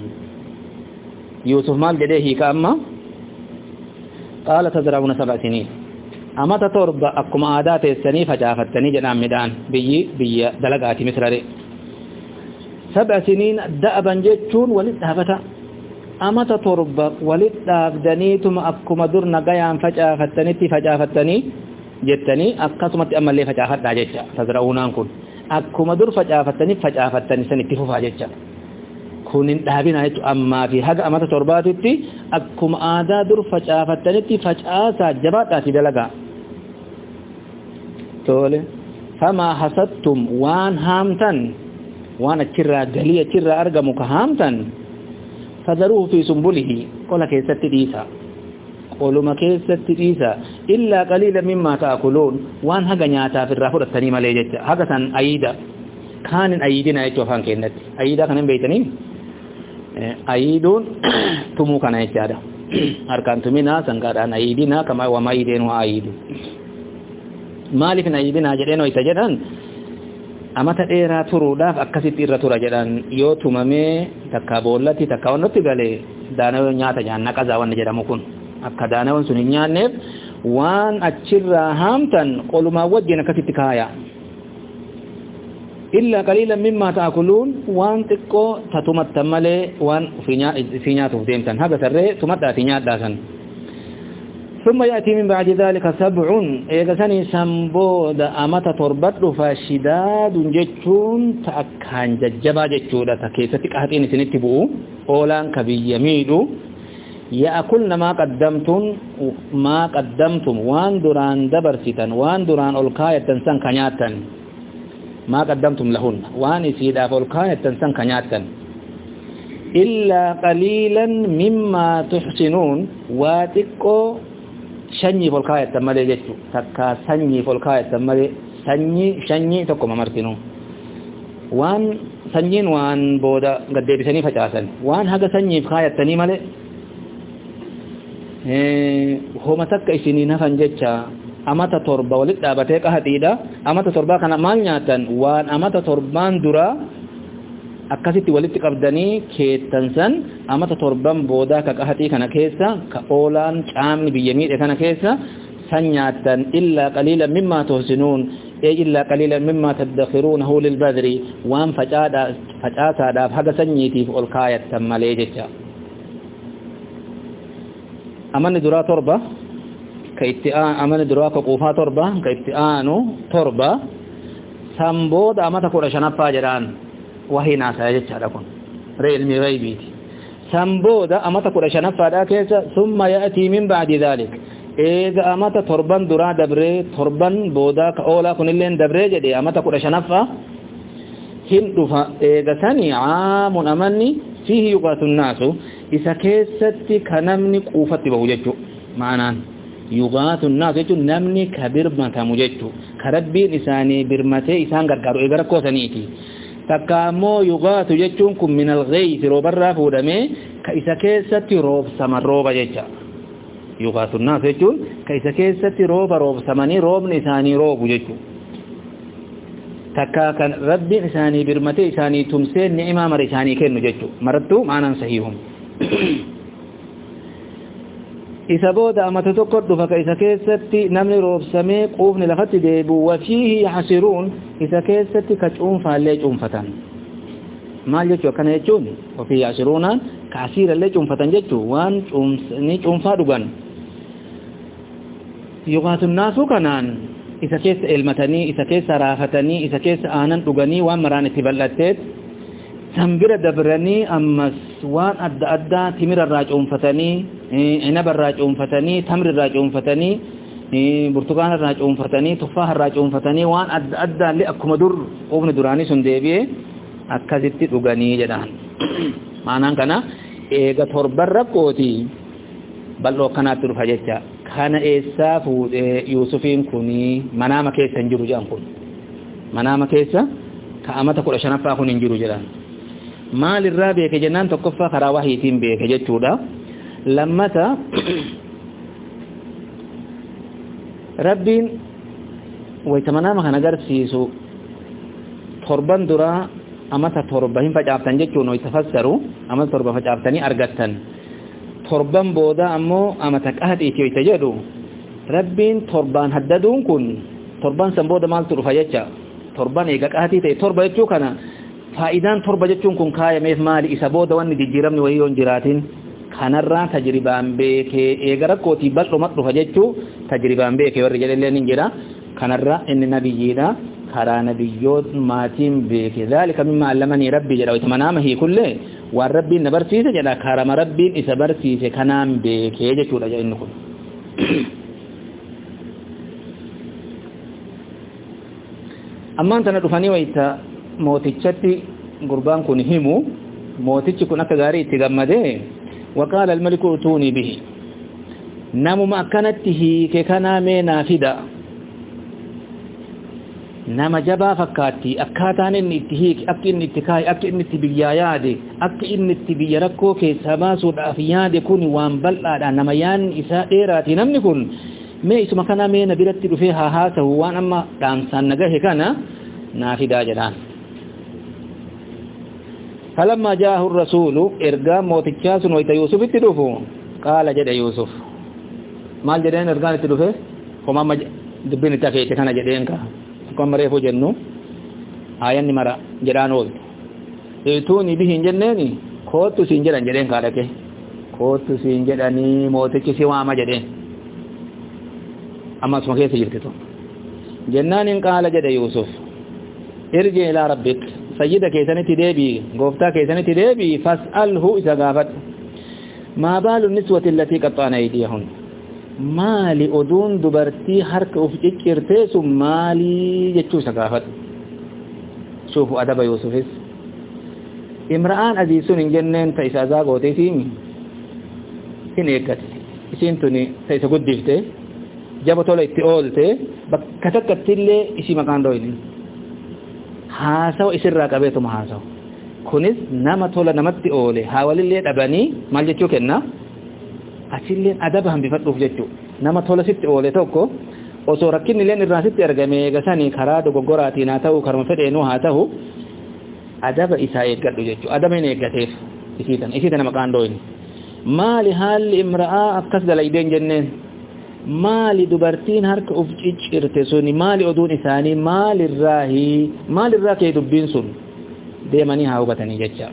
Yusuf maal jedhee hiika amma qaala tazra'uuna sab'a siniin amata torba akkuma aadaa teessanii facaafattanii jedhaan midhaan biyyi biyya dalagaati misrare sab'a siniin da'aban jechuun walit dhaabata amata torba walit dhaabdaniituma akkuma dur nagayaan facaafattanitti facaafattanii jettanii akkasumatti ammallee facaafadhaa jecha tazra'uunaan kun akkuma dur facaafattanii facaafattanii san itti fufaa jecha kunin dhaabina jechuun ammaa fi haga amata torbaatitti akkuma aadaa dur facaafattanitti facaasaa jabaadhaati dalagaa tole famaa hasattum waan haamtan وانا تشرا غليه تشرا ارغم كهامتن فذروه في سنبله قال كيست ديسا قولوا ما كيست ديسا الا قليلا مما تاكلون وان هغا نياتا في الرافد الثاني مالجت هغا سن ايدا كان ايدنا يتوفان كنت ايدا كان بيتني ايدون تمو كان يتادا اركان تمنا سنغادان ايدنا كما وما ايدين وايد مالف ايدنا جدينو يتجدان amata dheeraa turuudhaaf akkasitti irra tura jedhan yoo tumamee takka boollatti takka wannotti galee daanawwan nyaata nyaanna qazaa wanni jedhamu kun akka daanawwan sun hin nyaanneef waan achirraa haamtan qolumaa wajjin akkasitti kaaya illa qaliilan mimmaa ta'kuluun waan xiqqoo tatumattan malee waan fi nyaatuuf deemtan haga sarree tumadhaati nyaadhaasan ثم يأتي من بعد ذلك سبع إيغساني سنبود أمتا تربط فشداد جتشون تأكان ججبا جتشودا تكيستك أهتين سنتبو أولان كبي يميدو يأكلن ما قدمتم ما قدمتم وان دران دبرسيتا وان دران ألقاية تنسان كنياتا ما قدمتم لهن وان سيدا فألقاية تنسان كنياتا إلا قليلا مما تحسنون واتقو shanyi folkaayat malee jechu takka sanyi folkaayat malee sanyi shanyi tokko mamartinu waan sanyiin waan booda gaddeebisanii facaasan waan haga sanyiif kaayatanii malee eh homa takka isinii nafan jecha amata torba walit dhaabatee qahatiidha amata torba kana maal nyaatan waan amata torbaan dura akkasitti walitti qabdanii keettansan amata torban booda ka qahatii kana keessa ka oolaan caamni biyya miidhe kana keessa san nyaatan illa qaliilan mimma tuhsinuun ee illa qaliilan mimma tadakhiruunahu lilbadri waan facaadha facaasaadhaaf haga sanyiitiif ol kaayattan malee jecha amanni duraa torba ka itti amanni duraa ka quufaa torba ka itti aanu torba san booda amata kudha shanaffaa jedhaan وهي ناسا يجعل لكم علم غيبيتي سنبودا أمتا قرشنا فادا كيسا ثم يأتي من بعد ذلك إذا أمتا تربان درا دبري تربان بودا كأولا كن اللين دبري جدي أمتا قرشنا فا هندفا إذا ثاني عام أمني فيه يقات الناس إذا كيست كنمني قوفت بوججو معنى يغات الناس يجو نمني كبرمة مججو كربين إساني برمتي إسان غرغارو إغرقو سنيتي تكامو يغاث جچون كم من الغيث روبرا فودمه كايسا كيستي روب سمن روبا جچا يغاث الناس جچون كايسا كيستي روب روب سمني روب نساني روب جچو تكا كان رب انساني برمتي انساني تمسين نعمه مرشاني كن جچو مرتو معنى صحيحهم إذا بودا أما تتقرد فكإذا كيستي نمني روب سمي قوفني لفتي ديبو وفيه يحسرون إذا كيستي كتعون فاللي جون فتن ما يجو كان يجون وفيه يحسرون كعسير اللي جون فتن جتو وان جون فادوغان يغاث الناس كنان إذا كيس علمتني إذا كيس رافتني إذا كيس آنان دوغاني وان مراني تبلتت سنبرا دبرني أمس وان أدى أدى تمر الراجعون فتني عنب الراجعون فتني تمر الراجعون فتني برتقال الراجعون فتني تفاح الراجعون فتني وان أدى أدى لأكم در قوم دراني سندبيه أكذبت دوغاني جدان معنى كنا إيغا تربر ربكوتي بل لو كانت ترفجتها كان إيساف يوسفين كوني منام كيسا نجرو جان كون منام كيسا كأمتا كل شنفا كون نجرو جدان maal irraa beeke jennaan tokkoffaa karaa wahiitiin beeke jechuudha lammata rabbiin waytamanaama kan agarsiisu torban dura amata torba hin facaaftan jechuun way tafassaru amata torba facaaftanii argattan torban booda ammoo amata qahaxiiti way jedhu rabbiin torban haddaduun kun torban san booda maaltu dhufa jecha torban eega qahatii ta'e torba jechuu kana فائدان تربة جتون كن كاية ميف مالي إسابو دواني دي جيرامني ويهون جراتين كانران تجربان بيك إيغارا كوتي بطلو مطلو فجتو تجربان بيك ورجال اللي ننجرا كانران إن نبي جيدا كارا نبيوت ماتين بيك ذلك مما علمني ربي جدا ويتمنامه كله والربي نبرسيسة جدا كارا مربي إسا برسيسة كنام بيك يجتو لجا إنكم أما أنت ندفاني ويتا mootichatti قربان كن همو موتيتش كن أكا غاري تغمده وقال الملك اتوني به نمو ما كانته كنا من نافدا نما جبا فكاتي أكاتان النتهيك أكي النتكاي أكي النتبياياد أكي النتبياركو كي سباسو الأفياد كوني وانبلع نما يان إساء إيراتي نمني كن ما اسم كنا من نبيرت فيها هاته وان أما دانسان نجاه كنا نافدا جدان فلما جاءه الرسول إرقام موتكاس ويت يوسف اتدوفو قال جد يوسف مال جدين إرقام اتدوفه وما مج دبين تفيت كان جدين كا كم مريفو جنو آيان نمرا جدان ول اتوني به جنني خوتو سينجدان جدين كارك خوتو سينجداني موتكسي وما جدين أما اسمه كيف يجرتو جنان قال جد يوسف ارجع إلى ربك سيدة كيسانتي ديبي قوفتا كيسانتي ديبي فاسأله إذا قافت ما بال النسوة التي قطعن أيديهن مالي أدون دبرتي حرك أفجك ارتيس مالي جتشو سقافت شوفوا أدب يوسفس امرآن أزيسون إنجنن تيسا زاقو تيسيمي إن إيقات إسين توني تيسا قد دفته جابو تولا اتئولته بكتكت اللي إسي مكان دويني haasaw isirraa qabeetuma haasaw kunis nama tola namatti oole hawalillee dhabanii maal jechuu kenna achilleen adaba hambifadhuuf jechuu nama tola sitti oole tokko osoo rakkinni illeen irraa sitti argame gasanii karaa dogoggoraatiin haa ta'u karuma fedheenuu haa ta'u adaba isaa eeggadhu jechuu adaba hin eeggateef isiitan isiitan maqaan dooyni maali haalli imra'aa akkas dalaydeen jenneen maali dubartiin harka uf ciccirte suni maali oduun isaanii maali irraahi maali irraa kee dubbiin sun deemanii haa hubatanii jecha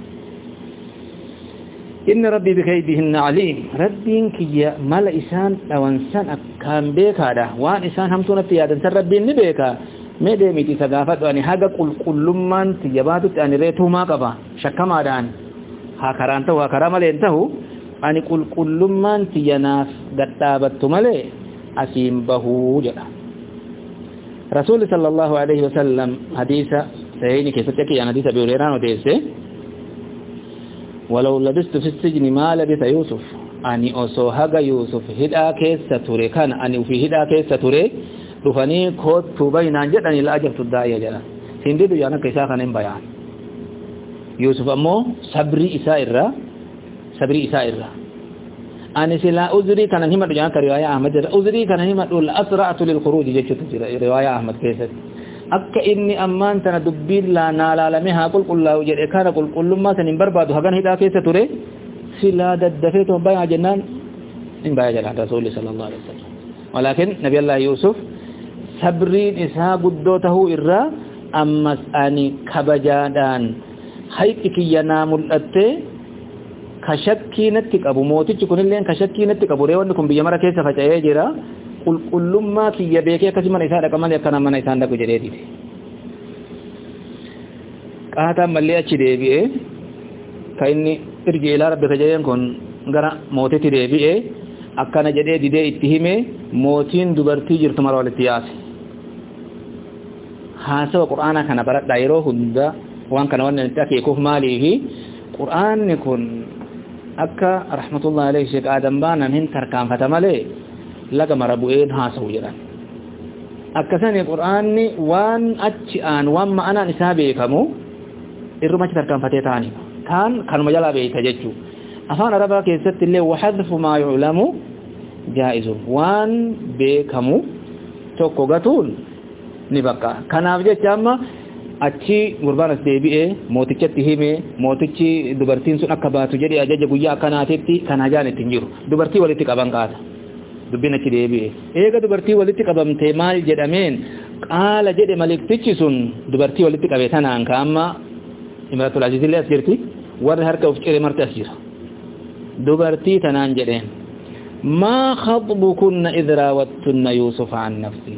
inna rabbii bikaydihinna aliim rabbiin kiyya mala isaan dhawansan akkaan beekaadha waan isaan hamtuunatti yaadansan rabbiin ni beeka mee deemiti isa gaafadhu ani haga qulqullummaan tiyya baatutti ani reetuumaa qaba shakkamaadhaan haa karaan ta'u haa karaa maleen ta'u ani qulqullummaan tiyyanaaf gadhaabattu malee asiin bahuu jedha rasuulli sallallahu alaihi wasallam hadiisa sahiini keessatti akka yaan hadiisa biureeraan odeesse walaw labistu fi sijni maa labisa yuusuf ani osoo haga yuusuf hidhaa keessa ture kana ani ufii hidhaa keessa ture dhufanii koottuu baynaan jedhani la ajabtu daa'ia jedha sindidu yaan akka isaa kana hin bayaan yuusuf ammoo sabrii isaa irraa sabrii isaa irraa ani sila uzri kana hima do jana riwaya ahmad uzri kana hima do asra'tu lil khuruj jechatu riwaya ahmad keesat akka inni amman tana dubbil la naalalame ha qul qul la jede kana qul qullumma tanin barbadu hagan hida keessa ture sila daddafeto baya jannan in baya jala rasul sallallahu alaihi wasallam walakin nabi allah yusuf sabrin isa guddotahu irra ammas ani kabajadan hayqiki yanamul atte kashakkiinatti qabu mootichi kunilleen kashakkiinatti qabu reewwanni kun biyya mara keessa faca'ee jira qulqullummaa kiyya beekee akkasii mana isaa dhaqa malee akkana mana isaan dhaqu jedheeti qaataan mallee achi deebi'ee ka inni irji ilaa rabbi kajayeen kun gara mootitti deebi'ee akkana jedhee didee itti hime mootiin dubartii jirtu mara walitti yaase haasawa qur'aanaa kana baradhaa yeroo hunda waan kana waan itti akeekuuf maaliifi qur'aanni kun akka rahmatullahi alayhi sheek adam baanan hin tarkaanfata malee laga mara bu'een haasawu jedhan akkasani qur'aanni waan achi aan waan ma'anaan isaa beekamu irruma achi tarkaanfatee ta'anii taan kanuma jalaa beeyta jechuu afaan arabaa keessatti illee wahadfu maa yu'lamu jaa'izun waan beekamu tokko gatuun ni bakka kanaaf jecha amma achi gurbaan as deebi'ee mootichatti hime mootichi dubartiin sun akka baatu jedhe ajaja guyyaa akkanaatitti kan hajaan ittiin jiru dubartii walitti qaban qaata dubbiin achi deebi'ee eega dubartii walitti qabamte maal jedhameen qaala jedhe maliktichi sun dubartii walitti qabe tanaan ka amma imratul aziz illee as jirti warri harka uf cire marte as jira dubartii tanaan jedheen maa khatbukunna idh raawattunna yuusufa an nafsi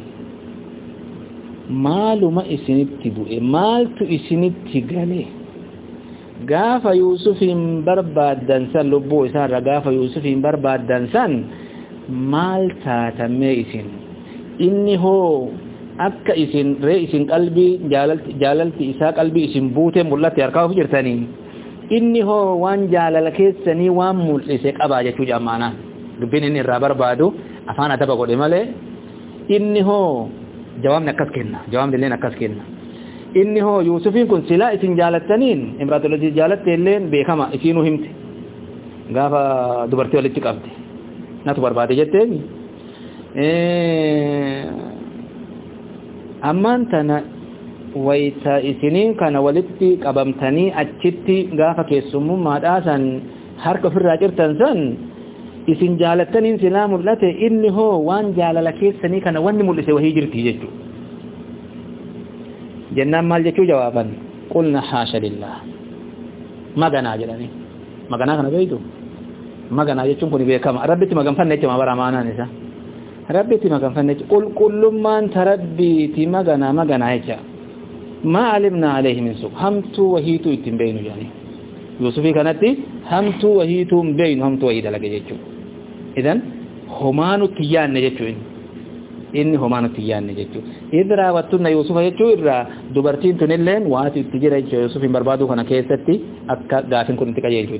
maaluma isinitti bu'e maaltu isinitti gale gaafa yuusufin barbaaddan san lubbuu isaarra gaafa yuusufin barbaaddan san maal taatamee isin inni hoo akka isin ree isin qalbii jaalalti jaalalti isaa qalbii isin buute mul'ate harkaa of jirtanii inni hoo waan jaalala keessanii waan mul'ise qabaa jechuu jamaana dubbiin inni irraa barbaadu afaan adaba godhe malee inni hoo jawaabni akkas kenna jawaabni illee akkas kenna inni hoo Yuusufiin kun silaa isin jaalattaniin imraatul aziz jaalatte illee beekama isinuu himte gaafa dubartii walitti qabde natu barbaade jetteeni eh amman tana wayta isiniin kana walitti qabamtanii achitti gaafa keessummaadhaasan harka ofirraa cirtan san isin jaalattaniin silaa mul'ate inni hoo waan jaalala keessanii kana wanni mul'ise wahii jirti jechuu jennaan maal jechuu jawaaban qulna haasha lillah maganaa jedhani maganaa kana beeytu maganaa jechuun kun beekama rabbitti maganfanne jechuun bara amaanaan isa rabbitti maganfanne qul qullummaan tarabbiiti maganaa maganaa jecha ma alimna alayhi min sub hamtu wahiitu ittiin beeynu jedhani Yuusufi kanatti hamtu wahiitu beeynu hamtu wahii dalage jechuu idan homaanu tiyyaanne jechuu inni homaanu tiyyaanne jechuu idra wattunna Yuusufa jechuu irraa dubartiin tunilleen waati itti jira jechuu Yuusufin barbaadu kana keessatti akka gaafin kun itti qajeelchu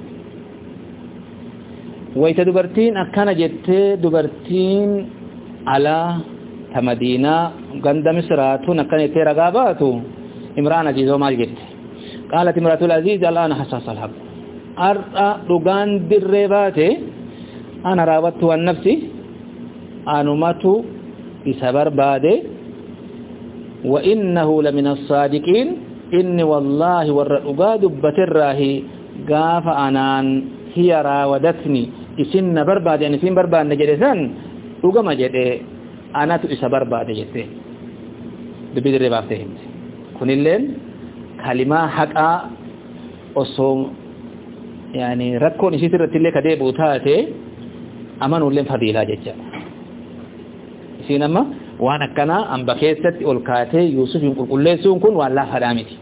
wayta dubartiin akkana jettee dubartiin alaa ta Madiinaa ganda Misraatun akkana jettee ragaa baatu imraan aziizoo maal jette qaalat imraatul aziiz al'aana hassasa alhaq ar'a dhugaan dirree baate ana raawattu an nafsi anumatu isa barbaade wa innahu lamina as-saadiqiin inni wallahi warra dhugaa dubbatirraahi gaafa anaan hiya raawadatni isinna barbaade ani isin barbaanne jedhe san dhugama jedhe anatu isa barbaade jette dubbii dirree baaftee himte kunilleen kalimaa haqaa osoo yani rakkoon isii irratti illee ka deebi'u taate amanuulleen fadiilaa jecha isiin amma waan akkanaa amba keessatti ol kaatee Yuusufin qulqulleessuun kun waan laafaadhaa miti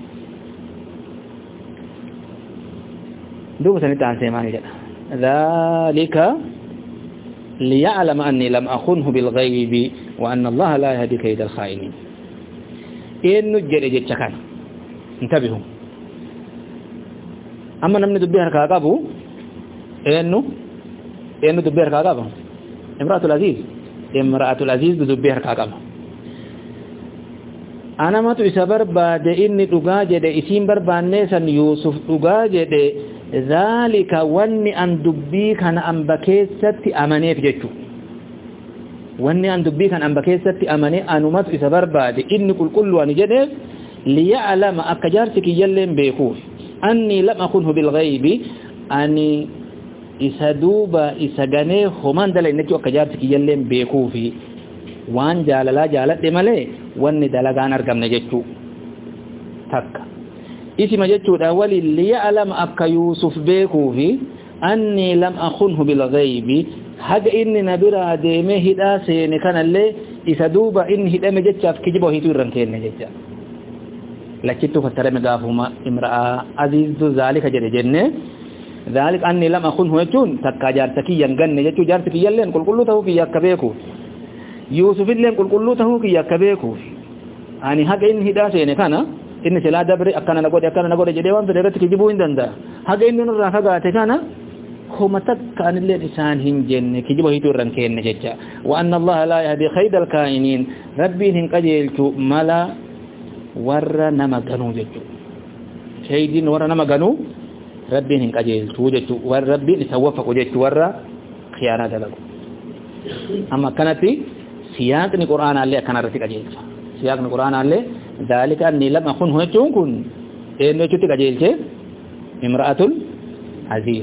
duuba sanitti aansee maal jedha dhaalika liya'lama anni lam akhunhu bilghaybi wa anna allaha la yahdi kayda al-kha'inin eenyu jedhe jecha kana intabihu amma namni dubbii harkaa qabu eenyu eenyu dubbii harkaa qaba imraatul aziz imraatul aziz dubbii harkaa qaba anamatu isa barbaade inni dhugaa jedhe isiin barbaannee san Yuusuf dhugaa jedhe zaalika wanni an dubbii kana amba keessatti amaneef jechuu wanni an dubbii kana amba keessatti amane anumatu isa barbaade inni qulqullu ani jedheef liya'lama akka jaarsi kiyyalleen beekuuf anni lam akunhu bilghaybi ani isa duuba isa ganee homaan dalayne jechuu akka jaarsi kiyyalleen beekuufi waan jaalalaa jaaladhe malee wanni dalagaan argamne jechuu takka isima jechuudha wali liya'lama akka Yuusuf beekuufi anni lam akunhu bilghaybi haga inni nabira deeme hidhaa seene kanallee isa duuba inni hidhame jechaaf kijiba hiitu irran kenne jecha lachittu fattarame gaafuma imra'a azizu zalika jedhe jenne zalik anni lam akunhu jechuun takka jaarsa kiyyan ganne jechuu jaarsi kiyyalleen qulqulluu ta'uu kiyya akka beekuuf Yuusufilleen qulqulluu ta'uu kiyya akka beekuuf ani haga inni hidhaa seene kana inni silaa dabre akkana na godhe akkana na godhe jedhee waan fedhe irratti kijibuu hin danda'a haga inni nurraa fagaate kana homa takka anilleen isaan hin jenne kijiba hiitu irran kenne jecha wa anna allaha la yahdi kayda al-kaa'iniin rabbiin hin qajeelchu mala warra nama ganuu jechu shaydiin warra nama ganuu rabbiin hin qajeelchu jechu warra rabbiin isa waffaqu jechu warra khiyaanaa dalagu amma kanatti siyaaqni qur'aanaallee akkana irratti qajeelcha siyaaqni qur'aanaallee dhalika anni lam akunhu jechuun kun eenyu jechuutti qajeelche imra'atul aziz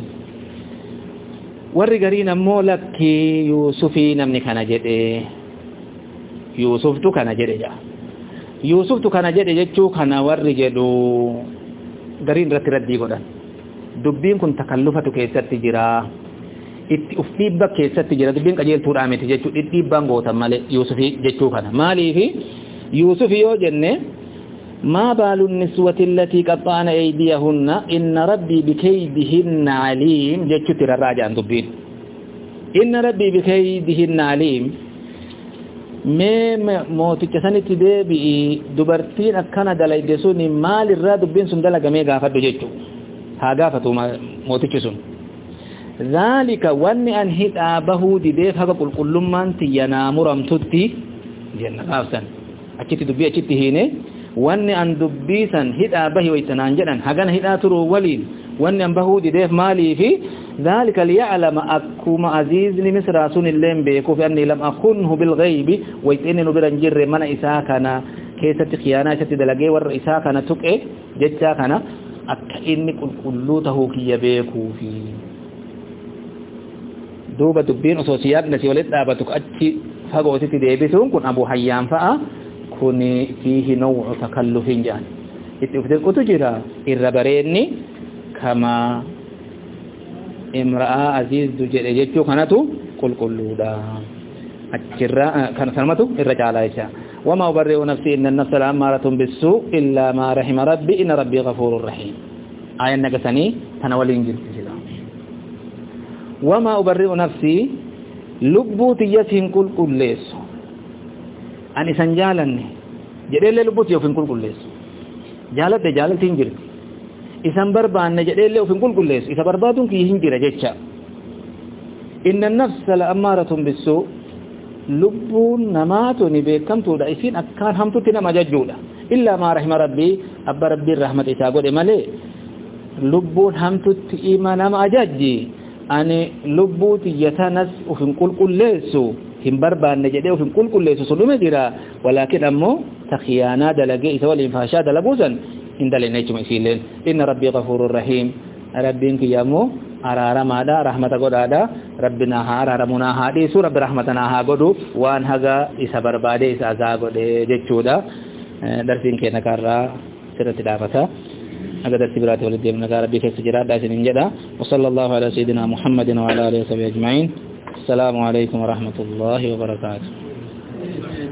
warri gariin ammoo lakki Yuusufii namni kana jedhe Yuusuftu kana jedhe ja Yuusuftu kana jedhe jechuu kana warri jedhu gariin irratti raddii godhan dubbiin kun takallufatu keessatti jira itti uf dhiibba keessatti jira dubbiin qajeeltuudhaa miti jechuu dhidhiibbaan gootan malee Yuusufii jechuu kana maaliifi Yuusufii yoo jenne ما بال النسوة التي قطعن أيديهن إن ربي بكيدهن عليم جتشت الراجع عن دبين إن ربي بكيدهن عليم mee mooticha sanitti deebi'i dubartiin akkana dalayde sun maal irraa dubbiin sun dalagamee gaafadhu jechuu haa gaafatu mootichi sun zaalika wanni an hidhaa bahuu dideef haga qulqullummaan tiyyanaa muramtutti jenna gaafsan achitti dubbii achitti hiine wanni an dubbii san hidhaa bahi waysanaan jedhan hagana hidhaa turuu waliin wanni an bahuu dideef maaliifi ذلك ليعلم أكما عزيز لمصر رسول الله بيكوف أني لم أخنه بالغيب ويتئني نبرا نجر من إساكنا كيسة خيانة ستدلقي ور إساكنا تكئ جتاكنا أكئني كلوته كي بيكوفي دوبة دبين أسوسيات نسي ولد دابتك أتي فقوتي ديبسون كن أبو حيان فأ كن فيه نوع تكلف جان إتفتر كتجرى إربريني كما امرأة عزيز جيجو كانتو قل قلوا دا أجراء كان سلمتو الرجال عائشة وما أبرئ نفسي إن النفس لأمارة بالسوء إلا ما رحم ربي إن ربي غفور رحيم آية نقصني تنوال إنجل وما أبرئ نفسي لبو تيسين قل قل ليس أني سنجالني جريل لبو تيسين قل قل ليس جالت جالت إنجل isan barbaanne jedheellee ofin qulqulleessu isa barbaaduun kii hin jira jecha inna nafsa la amaaratun bisuu lubbuun namaatuni beekamtuudha isiin akkaan hamtutti nama jajjuudha illaa maa rahima rabbii abba rabbiin rahmat isaa godhe malee lubbuun hamtutti ima nama ajajji ani lubbuu tiyyatanas ofin qulqulleessu hin barbaanne jedhee ofin qulqulleessu sulume jira walaakin ammoo takhiyaanaa dalagee isa waliin faashaa dalaguusan إن دلنا يجمع سيلين إن ربي غفور رحيم ربين كيامو أرارا مادا رحمة قدادا ربنا هار رمنا هادي سو رب رحمتنا ها قدو وان هذا إسا بربادي إسا أزا قد جتشودا درسين كينا كارا سرة دافتا أقدر درسي براتي والدي من نكار ربي كيف سجرات داسين انجدا وصلى الله على سيدنا محمد وعلى آله وصحبه أجمعين السلام عليكم ورحمة الله وبركاته